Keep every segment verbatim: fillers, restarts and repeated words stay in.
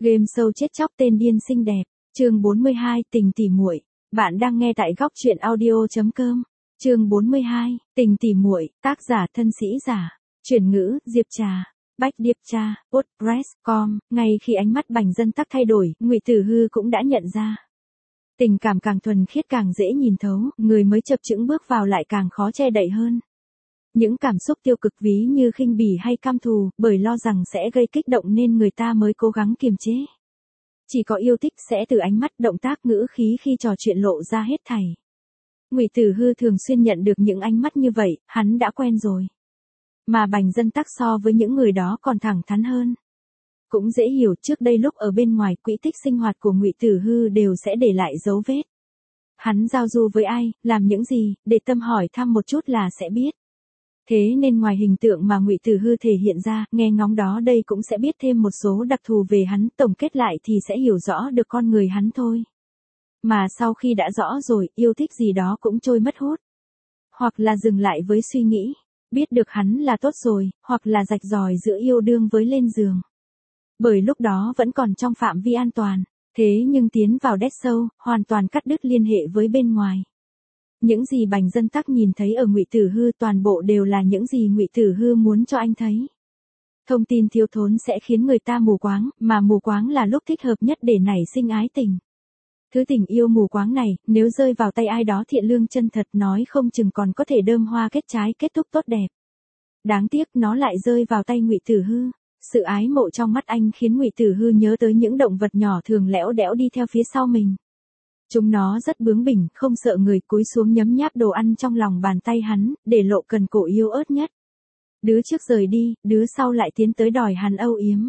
Game show chết chóc tên điên xinh đẹp, chương bốn mươi hai, tình tỉ muội. Bạn đang nghe tại góc truyện audio chấm com. Chương bốn mươi hai, tình tỉ muội, tác giả thân sĩ giả, chuyển ngữ, Diệp Trà, Bách Điệp Tra, WordPress chấm com. Ngay khi ánh mắt Bành Dân Tắc thay đổi, Ngụy Tử Hư cũng đã nhận ra. Tình cảm càng thuần khiết càng dễ nhìn thấu, người mới chập chững bước vào lại càng khó che đậy hơn. Những cảm xúc tiêu cực ví như khinh bỉ hay căm thù, bởi lo rằng sẽ gây kích động nên người ta mới cố gắng kiềm chế. Chỉ có yêu thích sẽ từ ánh mắt, động tác, ngữ khí khi trò chuyện lộ ra hết thảy. Ngụy Tử Hư thường xuyên nhận được những ánh mắt như vậy, hắn đã quen rồi. Mà Bành Dân Tắc so với những người đó còn thẳng thắn hơn. Cũng dễ hiểu, trước đây lúc ở bên ngoài, quỹ tích sinh hoạt của Ngụy Tử Hư đều sẽ để lại dấu vết. Hắn giao du với ai, làm những gì, để tâm hỏi thăm một chút là sẽ biết. Thế nên ngoài hình tượng mà Ngụy Tử Hư thể hiện ra, nghe ngóng đó đây cũng sẽ biết thêm một số đặc thù về hắn, tổng kết lại thì sẽ hiểu rõ được con người hắn thôi. Mà sau khi đã rõ rồi, yêu thích gì đó cũng trôi mất hút. Hoặc là dừng lại với suy nghĩ, biết được hắn là tốt rồi, hoặc là rạch ròi giữa yêu đương với lên giường. Bởi lúc đó vẫn còn trong phạm vi an toàn, thế nhưng tiến vào dead show, hoàn toàn cắt đứt liên hệ với bên ngoài. Những gì Bành Dân Tắc nhìn thấy ở Ngụy Tử Hư toàn bộ đều là những gì Ngụy Tử Hư muốn cho anh thấy. Thông tin thiếu thốn sẽ khiến người ta mù quáng, mà mù quáng là lúc thích hợp nhất để nảy sinh ái tình. Thứ tình yêu mù quáng này, nếu rơi vào tay ai đó thiện lương chân thật, nói không chừng còn có thể đơm hoa kết trái, kết thúc tốt đẹp. Đáng tiếc nó lại rơi vào tay Ngụy Tử Hư. Sự ái mộ trong mắt anh khiến Ngụy Tử Hư nhớ tới những động vật nhỏ thường lẽo đẽo đi theo phía sau mình. Chúng nó rất bướng bỉnh, không sợ người, cúi xuống nhấm nháp đồ ăn trong lòng bàn tay hắn, để lộ cần cổ yếu ớt nhất. Đứa trước rời đi, đứa sau lại tiến tới đòi hắn âu yếm.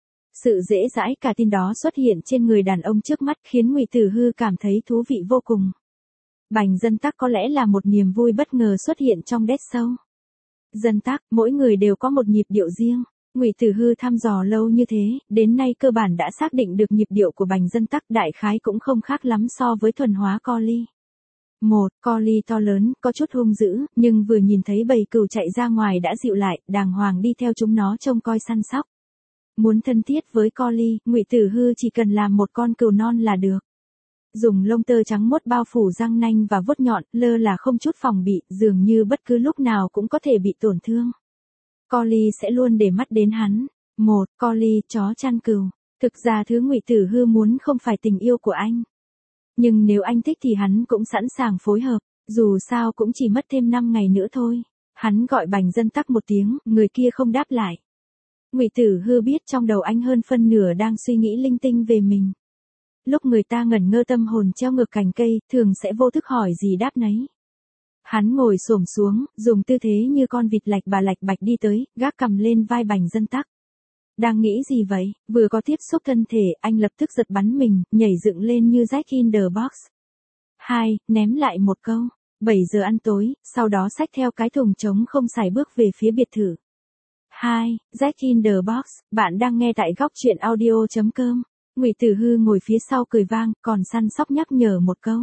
Sự dễ dãi cả tin đó xuất hiện trên người đàn ông trước mắt khiến Ngụy Tử Hư cảm thấy thú vị vô cùng. Bành Dân Tắc có lẽ là một niềm vui bất ngờ xuất hiện trong dead show. Dân Tắc, mỗi người đều có một nhịp điệu riêng. Ngụy Tử Hư thăm dò lâu như thế, đến nay cơ bản đã xác định được nhịp điệu của Bành Dân Tắc, đại khái cũng không khác lắm so với thuần hóa Collie. Một, Collie to lớn, có chút hung dữ, nhưng vừa nhìn thấy bầy cừu chạy ra ngoài đã dịu lại, đàng hoàng đi theo chúng nó trông coi săn sóc. Muốn thân thiết với Collie, Ngụy Tử Hư chỉ cần làm một con cừu non là được. Dùng lông tơ trắng muốt bao phủ răng nanh và vuốt nhọn, lơ là không chút phòng bị, dường như bất cứ lúc nào cũng có thể bị tổn thương. Collie sẽ luôn để mắt đến hắn. Một, Collie, chó chăn cừu. Thực ra thứ Ngụy Tử Hư muốn không phải tình yêu của anh. Nhưng nếu anh thích thì hắn cũng sẵn sàng phối hợp, dù sao cũng chỉ mất thêm năm ngày nữa thôi. Hắn gọi Bành Dân Tắc một tiếng, người kia không đáp lại. Ngụy Tử Hư biết trong đầu anh hơn phân nửa đang suy nghĩ linh tinh về mình. Lúc người ta ngẩn ngơ tâm hồn treo ngược cành cây, thường sẽ vô thức hỏi gì đáp nấy. Hắn ngồi xổm xuống, dùng tư thế như con vịt lạch bà lạch bạch đi tới, gác cằm lên vai Bành Dân Tắc. Đang nghĩ gì vậy? Vừa có tiếp xúc thân thể, anh lập tức giật bắn mình, nhảy dựng lên như Jack in the Box. Hai, ném lại một câu. bảy giờ ăn tối, sau đó xách theo cái thùng trống không xài bước về phía biệt thự. Hai, Jack in the Box, bạn đang nghe tại góc truyện audio chấm com. Ngụy Tử Hư ngồi phía sau cười vang, còn săn sóc nhắc nhở một câu.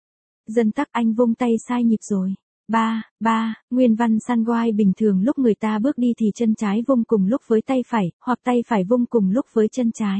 Dân Tắc, anh vung tay sai nhịp rồi. Ba, ba, nguyên văn săn quai bình thường lúc người ta bước đi thì chân trái vung cùng lúc với tay phải, hoặc tay phải vung cùng lúc với chân trái.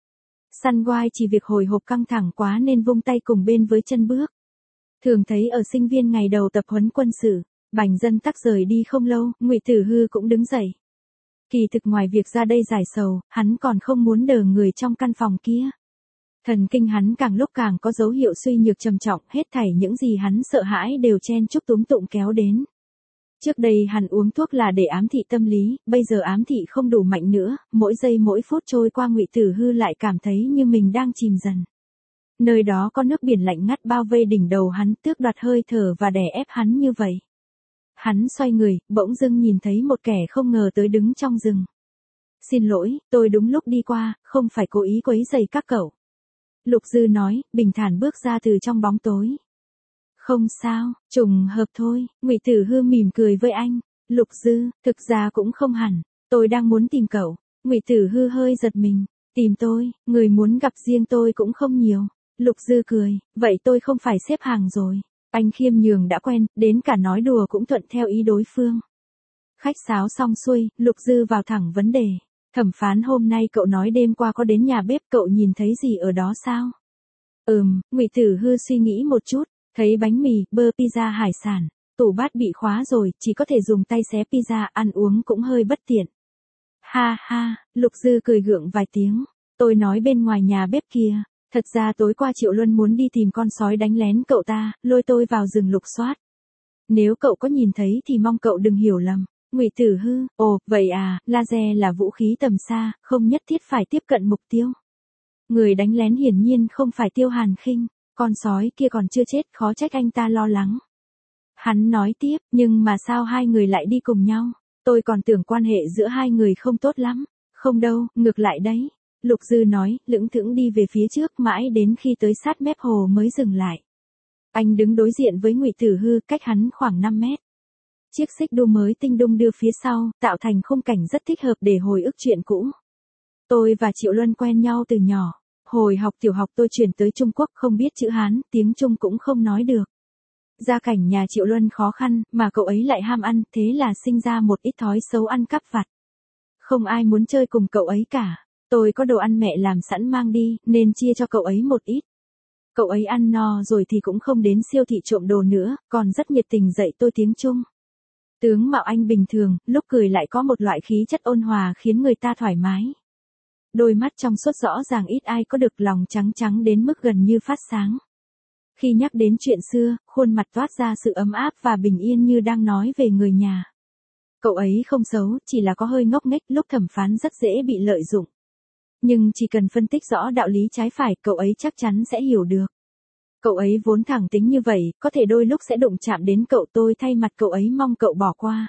Săn quai chỉ việc hồi hộp căng thẳng quá nên vung tay cùng bên với chân bước. Thường thấy ở sinh viên ngày đầu tập huấn quân sự. Bành Dân Tắc rời đi không lâu, Ngụy Tử Hư cũng đứng dậy. Kỳ thực ngoài việc ra đây giải sầu, hắn còn không muốn đờ người trong căn phòng kia. Thần kinh hắn càng lúc càng có dấu hiệu suy nhược trầm trọng, hết thảy những gì hắn sợ hãi đều chen chúc túm tụm kéo đến. Trước đây hắn uống thuốc là để ám thị tâm lý, bây giờ ám thị không đủ mạnh nữa, mỗi giây mỗi phút trôi qua Ngụy Tử Hư lại cảm thấy như mình đang chìm dần. Nơi đó có nước biển lạnh ngắt bao vây đỉnh đầu hắn, tước đoạt hơi thở và đè ép hắn như vậy. Hắn xoay người, bỗng dưng nhìn thấy một kẻ không ngờ tới đứng trong rừng. Xin lỗi, tôi đúng lúc đi qua, không phải cố ý quấy rầy các cậu. Lục Dư nói, bình thản bước ra từ trong bóng tối. Không sao, trùng hợp thôi. Ngụy Tử Hư mỉm cười với anh. Lục Dư, thực ra cũng không hẳn, tôi đang muốn tìm cậu. Ngụy Tử Hư hơi giật mình. Tìm tôi, người muốn gặp riêng tôi cũng không nhiều. Lục Dư cười, vậy tôi không phải xếp hàng rồi. Anh khiêm nhường đã quen, đến cả nói đùa cũng thuận theo ý đối phương. Khách sáo xong xuôi, Lục Dư vào thẳng vấn đề. Thẩm phán hôm nay cậu nói đêm qua có đến nhà bếp, cậu nhìn thấy gì ở đó sao? Ừm, Ngụy Tử Hư suy nghĩ một chút, thấy bánh mì, bơ, pizza, hải sản. Tủ bát bị khóa rồi, chỉ có thể dùng tay xé pizza, ăn uống cũng hơi bất tiện. Ha ha, Lục Dư cười gượng vài tiếng. Tôi nói bên ngoài nhà bếp kia, thật ra tối qua Triệu Luân muốn đi tìm con sói đánh lén cậu ta, lôi tôi vào rừng lục soát. Nếu cậu có nhìn thấy thì mong cậu đừng hiểu lầm. Ngụy Tử Hư, ồ, vậy à, laser là vũ khí tầm xa, không nhất thiết phải tiếp cận mục tiêu. Người đánh lén hiển nhiên không phải Tiêu Hàn Khinh, con sói kia còn chưa chết, khó trách anh ta lo lắng. Hắn nói tiếp, nhưng mà sao hai người lại đi cùng nhau? Tôi còn tưởng quan hệ giữa hai người không tốt lắm. Không đâu, ngược lại đấy. Lục Dư nói, lững thững đi về phía trước mãi đến khi tới sát mép hồ mới dừng lại. Anh đứng đối diện với Ngụy Tử Hư, cách hắn khoảng năm mét. Chiếc xích đu mới tinh đung đưa phía sau, tạo thành khung cảnh rất thích hợp để hồi ức chuyện cũ. Tôi và Triệu Luân quen nhau từ nhỏ. Hồi học tiểu học tôi chuyển tới Trung Quốc không biết chữ Hán, tiếng Trung cũng không nói được. Gia cảnh nhà Triệu Luân khó khăn, mà cậu ấy lại ham ăn, thế là sinh ra một ít thói xấu ăn cắp vặt. Không ai muốn chơi cùng cậu ấy cả. Tôi có đồ ăn mẹ làm sẵn mang đi, nên chia cho cậu ấy một ít. Cậu ấy ăn no rồi thì cũng không đến siêu thị trộm đồ nữa, còn rất nhiệt tình dạy tôi tiếng Trung. Tướng mạo anh bình thường, lúc cười lại có một loại khí chất ôn hòa khiến người ta thoải mái. Đôi mắt trong suốt rõ ràng ít ai có được, lòng trắng trắng đến mức gần như phát sáng. Khi nhắc đến chuyện xưa, khuôn mặt toát ra sự ấm áp và bình yên như đang nói về người nhà. Cậu ấy không xấu, chỉ là có hơi ngốc nghếch, lúc thẩm phán rất dễ bị lợi dụng. Nhưng chỉ cần phân tích rõ đạo lý trái phải, cậu ấy chắc chắn sẽ hiểu được. Cậu ấy vốn thẳng tính như vậy, có thể đôi lúc sẽ đụng chạm đến cậu, tôi thay mặt cậu ấy mong cậu bỏ qua.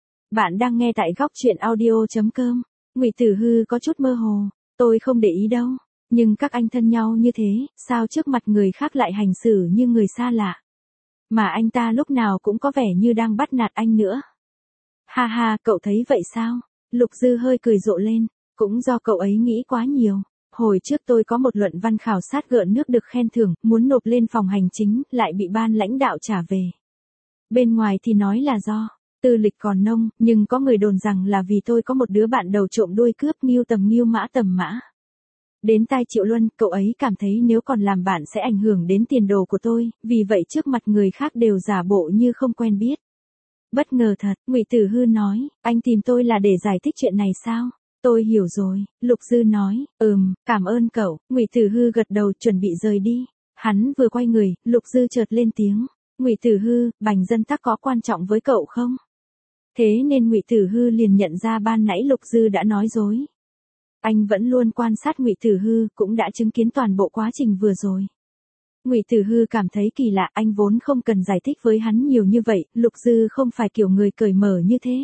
Bạn đang nghe tại góc truyện audio chấm com. Ngụy Tử Hư có chút mơ hồ, tôi không để ý đâu. Nhưng các anh thân nhau như thế, sao trước mặt người khác lại hành xử như người xa lạ? Mà anh ta lúc nào cũng có vẻ như đang bắt nạt anh nữa. Ha ha, cậu thấy vậy sao? Lục Dư hơi cười rộ lên, cũng do cậu ấy nghĩ quá nhiều. Hồi trước tôi có một luận văn khảo sát gợn nước được khen thưởng, muốn nộp lên phòng hành chính, lại bị ban lãnh đạo trả về. Bên ngoài thì nói là do tư lịch còn nông, nhưng có người đồn rằng là vì tôi có một đứa bạn đầu trộm đuôi cướp, nghiêu tầm nghiêu mã tầm mã. Đến tai Triệu Luân, cậu ấy cảm thấy nếu còn làm bạn sẽ ảnh hưởng đến tiền đồ của tôi, vì vậy trước mặt người khác đều giả bộ như không quen biết. Bất ngờ thật, Ngụy Tử Hư nói, anh tìm tôi là để giải thích chuyện này sao? Tôi hiểu rồi, Lục Dư nói, ừm, cảm ơn cậu. Ngụy Tử Hư gật đầu chuẩn bị rời đi. Hắn vừa quay người, Lục Dư chợt lên tiếng, Ngụy Tử Hư, Bành Dân Tắc có quan trọng với cậu không? Thế nên Ngụy Tử Hư liền nhận ra ban nãy Lục Dư đã nói dối. Anh vẫn luôn quan sát Ngụy Tử Hư, cũng đã chứng kiến toàn bộ quá trình vừa rồi. Ngụy Tử Hư cảm thấy kỳ lạ, anh vốn không cần giải thích với hắn nhiều như vậy, Lục Dư không phải kiểu người cởi mở như thế.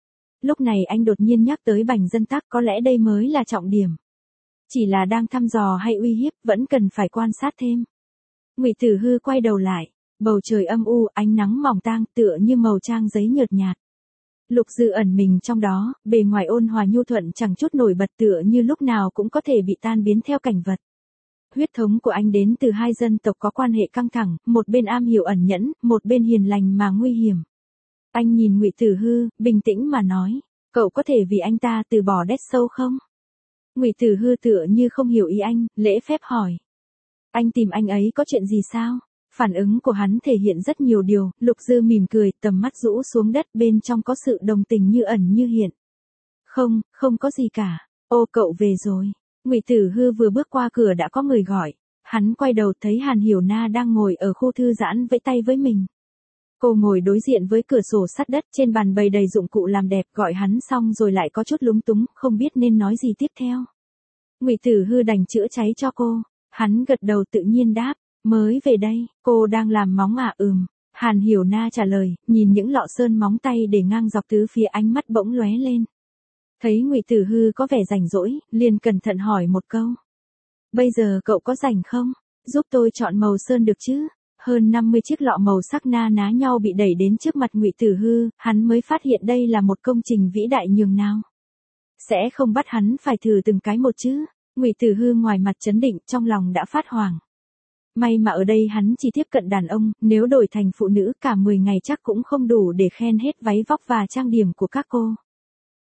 Lúc này anh đột nhiên nhắc tới Bành Dân Tắc, có lẽ đây mới là trọng điểm. Chỉ là đang thăm dò hay uy hiếp, vẫn cần phải quan sát thêm. Ngụy Tử Hư quay đầu lại, bầu trời âm u, ánh nắng mỏng tang, tựa như màu trang giấy nhợt nhạt. Lục Dư ẩn mình trong đó, bề ngoài ôn hòa nhu thuận chẳng chút nổi bật, tựa như lúc nào cũng có thể bị tan biến theo cảnh vật. Huyết thống của anh đến từ hai dân tộc có quan hệ căng thẳng, một bên am hiểu ẩn nhẫn, một bên hiền lành mà nguy hiểm. Anh nhìn Ngụy Tử Hư, bình tĩnh mà nói, cậu có thể vì anh ta từ bỏ Dead Show không? Ngụy Tử Hư tựa như không hiểu ý anh, lễ phép hỏi. Anh tìm anh ấy có chuyện gì sao? Phản ứng của hắn thể hiện rất nhiều điều, Lục Dư mỉm cười, tầm mắt rũ xuống đất, bên trong có sự đồng tình như ẩn như hiện. Không, không có gì cả. Ô, cậu về rồi. Ngụy Tử Hư vừa bước qua cửa đã có người gọi. Hắn quay đầu thấy Hàn Hiểu Na đang ngồi ở khu thư giãn vẫy tay với mình. Cô ngồi đối diện với cửa sổ sắt đất, trên bàn bày đầy dụng cụ làm đẹp, gọi hắn xong rồi lại có chút lúng túng, không biết nên nói gì tiếp theo. Ngụy Tử Hư đành chữa cháy cho cô. Hắn gật đầu tự nhiên đáp, mới về đây, cô đang làm móng à? Ừm. Hàn Hiểu Na trả lời, nhìn những lọ sơn móng tay để ngang dọc tứ phía, ánh mắt bỗng lóe lên. Thấy Ngụy Tử Hư có vẻ rảnh rỗi, liền cẩn thận hỏi một câu. Bây giờ cậu có rảnh không? Giúp tôi chọn màu sơn được chứ? Hơn năm mươi chiếc lọ màu sắc na ná nhau bị đẩy đến trước mặt Ngụy Tử Hư, hắn mới phát hiện đây là một công trình vĩ đại nhường nào. Sẽ không bắt hắn phải thử từng cái một chứ? Ngụy Tử Hư ngoài mặt trấn định, trong lòng đã phát hoảng. May mà ở đây hắn chỉ tiếp cận đàn ông, nếu đổi thành phụ nữ cả mười ngày chắc cũng không đủ để khen hết váy vóc và trang điểm của các cô.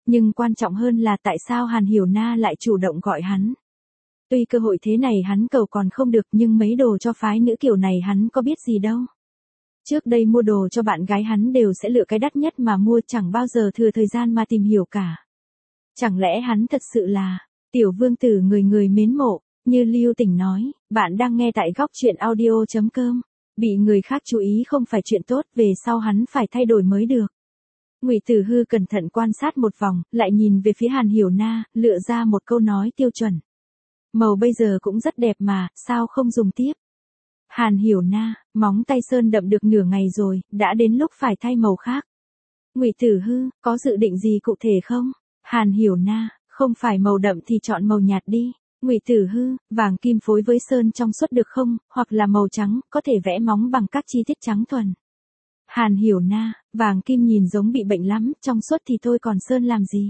Nhưng quan trọng hơn là tại sao Hàn Hiểu Na lại chủ động gọi hắn. Tuy cơ hội thế này hắn cầu còn không được nhưng mấy đồ cho phái nữ kiểu này hắn có biết gì đâu. Trước đây mua đồ cho bạn gái hắn đều sẽ lựa cái đắt nhất mà mua, chẳng bao giờ thừa thời gian mà tìm hiểu cả. Chẳng lẽ hắn thật sự là tiểu vương tử người người mến mộ, như Lưu Tỉnh nói, bạn đang nghe tại góc truyện audio chấm com. Bị người khác chú ý không phải chuyện tốt, về sau hắn phải thay đổi mới được. Ngụy Tử Hư cẩn thận quan sát một vòng, lại nhìn về phía Hàn Hiểu Na, lựa ra một câu nói tiêu chuẩn. Màu bây giờ cũng rất đẹp mà, sao không dùng tiếp? Hàn Hiểu Na, móng tay sơn đậm được nửa ngày rồi, đã đến lúc phải thay màu khác. Ngụy Tử Hư, có dự định gì cụ thể không? Hàn Hiểu Na, không phải màu đậm thì chọn màu nhạt đi. Ngụy Tử Hư, vàng kim phối với sơn trong suốt được không, hoặc là màu trắng, có thể vẽ móng bằng các chi tiết trắng thuần. Hàn Hiểu Na, vàng kim nhìn giống bị bệnh lắm, trong suốt thì thôi còn sơn làm gì?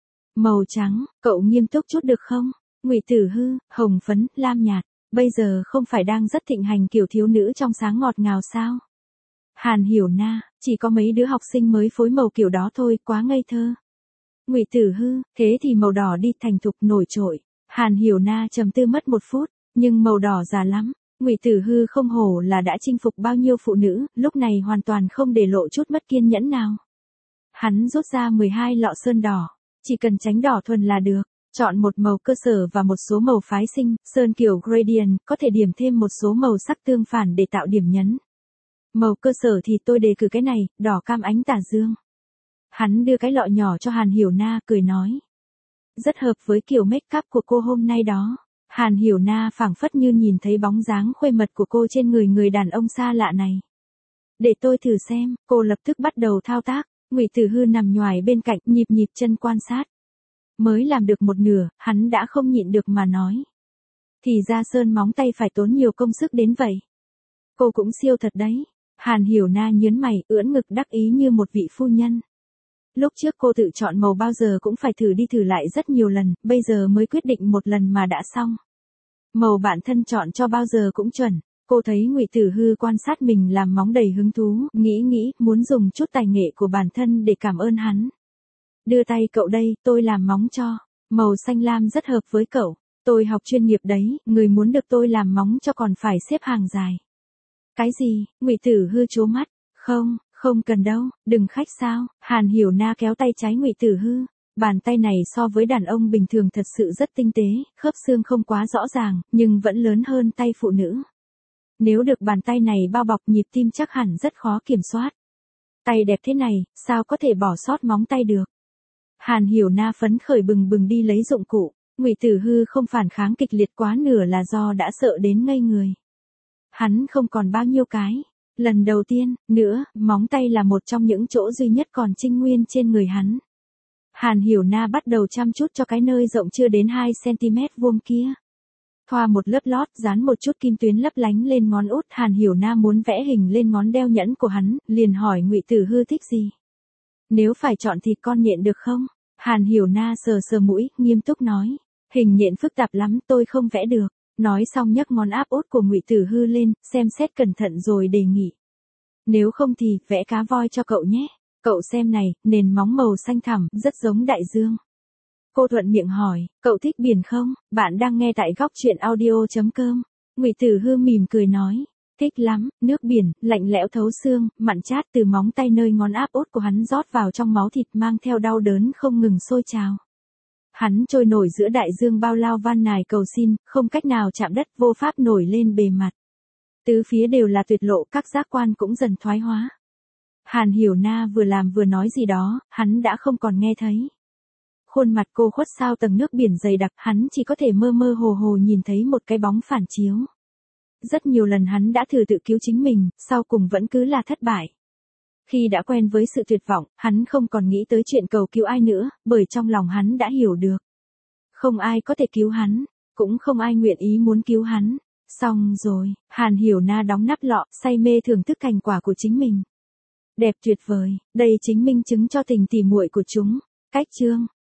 Màu trắng, cậu nghiêm túc chút được không? Ngụy Tử Hư, hồng phấn, lam nhạt, bây giờ không phải đang rất thịnh hành kiểu thiếu nữ trong sáng ngọt ngào sao? Hàn Hiểu Na, chỉ có mấy đứa học sinh mới phối màu kiểu đó thôi, quá ngây thơ. Ngụy Tử Hư, thế thì màu đỏ đi, thành thục nổi trội. Hàn Hiểu Na trầm tư mất một phút, nhưng màu đỏ già lắm. Ngụy Tử Hư không hổ là đã chinh phục bao nhiêu phụ nữ, lúc này hoàn toàn không để lộ chút mất kiên nhẫn nào. Hắn rút ra mười hai lọ sơn đỏ, chỉ cần tránh đỏ thuần là được. Chọn một màu cơ sở và một số màu phái sinh, sơn kiểu gradient, có thể điểm thêm một số màu sắc tương phản để tạo điểm nhấn. Màu cơ sở thì tôi đề cử cái này, đỏ cam ánh tà dương. Hắn đưa cái lọ nhỏ cho Hàn Hiểu Na, cười nói. Rất hợp với kiểu make up của cô hôm nay đó. Hàn Hiểu Na phảng phất như nhìn thấy bóng dáng khuê mật của cô trên người người đàn ông xa lạ này. Để tôi thử xem, cô lập tức bắt đầu thao tác. Ngụy Tử Hư nằm nhoài bên cạnh, nhịp nhịp chân quan sát. Mới làm được một nửa, hắn đã không nhịn được mà nói. Thì ra sơn móng tay phải tốn nhiều công sức đến vậy. Cô cũng siêu thật đấy. Hàn Hiểu Na nhớn mày, ưỡn ngực đắc ý như một vị phu nhân. Lúc trước cô tự chọn màu bao giờ cũng phải thử đi thử lại rất nhiều lần, bây giờ mới quyết định một lần mà đã xong. Màu bản thân chọn cho bao giờ cũng chuẩn. Cô thấy Ngụy Tử Hư quan sát mình làm móng đầy hứng thú, nghĩ nghĩ, muốn dùng chút tài nghệ của bản thân để cảm ơn hắn. Đưa tay cậu đây, tôi làm móng cho. Màu xanh lam rất hợp với cậu. Tôi học chuyên nghiệp đấy, người muốn được tôi làm móng cho còn phải xếp hàng dài. Cái gì? Ngụy Tử Hư trố mắt. Không, không cần đâu, đừng khách sao? Hàn Hiểu Na kéo tay trái Ngụy Tử Hư. Bàn tay này so với đàn ông bình thường thật sự rất tinh tế, khớp xương không quá rõ ràng, nhưng vẫn lớn hơn tay phụ nữ. Nếu được bàn tay này bao bọc, nhịp tim chắc hẳn rất khó kiểm soát. Tay đẹp thế này, sao có thể bỏ sót móng tay được? Hàn Hiểu Na phấn khởi bừng bừng đi lấy dụng cụ. Ngụy Tử Hư không phản kháng kịch liệt, quá nửa là do đã sợ đến ngây người. Hắn không còn bao nhiêu cái. Lần đầu tiên, nữa, móng tay là một trong những chỗ duy nhất còn trinh nguyên trên người hắn. Hàn Hiểu Na bắt đầu chăm chút cho cái nơi rộng chưa đến hai xăng-ti-mét vuông kia. Thoa một lớp lót, dán một chút kim tuyến lấp lánh lên ngón út. Hàn Hiểu Na muốn vẽ hình lên ngón đeo nhẫn của hắn, liền hỏi Ngụy Tử Hư thích gì. Nếu phải chọn thì con nhện được không? Hàn Hiểu Na sờ sờ mũi, nghiêm túc nói. Hình nhện phức tạp lắm, tôi không vẽ được. Nói xong nhấc ngón áp út của Ngụy Tử Hư lên, xem xét cẩn thận rồi đề nghị. Nếu không thì, vẽ cá voi cho cậu nhé. Cậu xem này, nền móng màu xanh thẳm, rất giống đại dương. Cô thuận miệng hỏi, cậu thích biển không? Bạn đang nghe tại góc truyện audio chấm com. Ngụy Tử Hư mỉm cười nói. Thích lắm, nước biển, lạnh lẽo thấu xương, mặn chát từ móng tay nơi ngón áp út của hắn rót vào trong máu thịt, mang theo đau đớn không ngừng sôi trào. Hắn trôi nổi giữa đại dương bao lao van nài cầu xin, không cách nào chạm đất, vô pháp nổi lên bề mặt. Tứ phía đều là tuyệt lộ, các giác quan cũng dần thoái hóa. Hàn Hiểu Na vừa làm vừa nói gì đó, hắn đã không còn nghe thấy. Khuôn mặt cô khuất sau tầng nước biển dày đặc, hắn chỉ có thể mơ mơ hồ hồ nhìn thấy một cái bóng phản chiếu. Rất nhiều lần hắn đã thử tự cứu chính mình, sau cùng vẫn cứ là thất bại. Khi đã quen với sự tuyệt vọng, hắn không còn nghĩ tới chuyện cầu cứu ai nữa, bởi trong lòng hắn đã hiểu được. Không ai có thể cứu hắn, cũng không ai nguyện ý muốn cứu hắn. Xong rồi, Hàn Hiểu Na đóng nắp lọ, say mê thưởng thức thành quả của chính mình. Đẹp tuyệt vời, đây chính minh chứng cho tình tỉ muội của chúng. Cách chương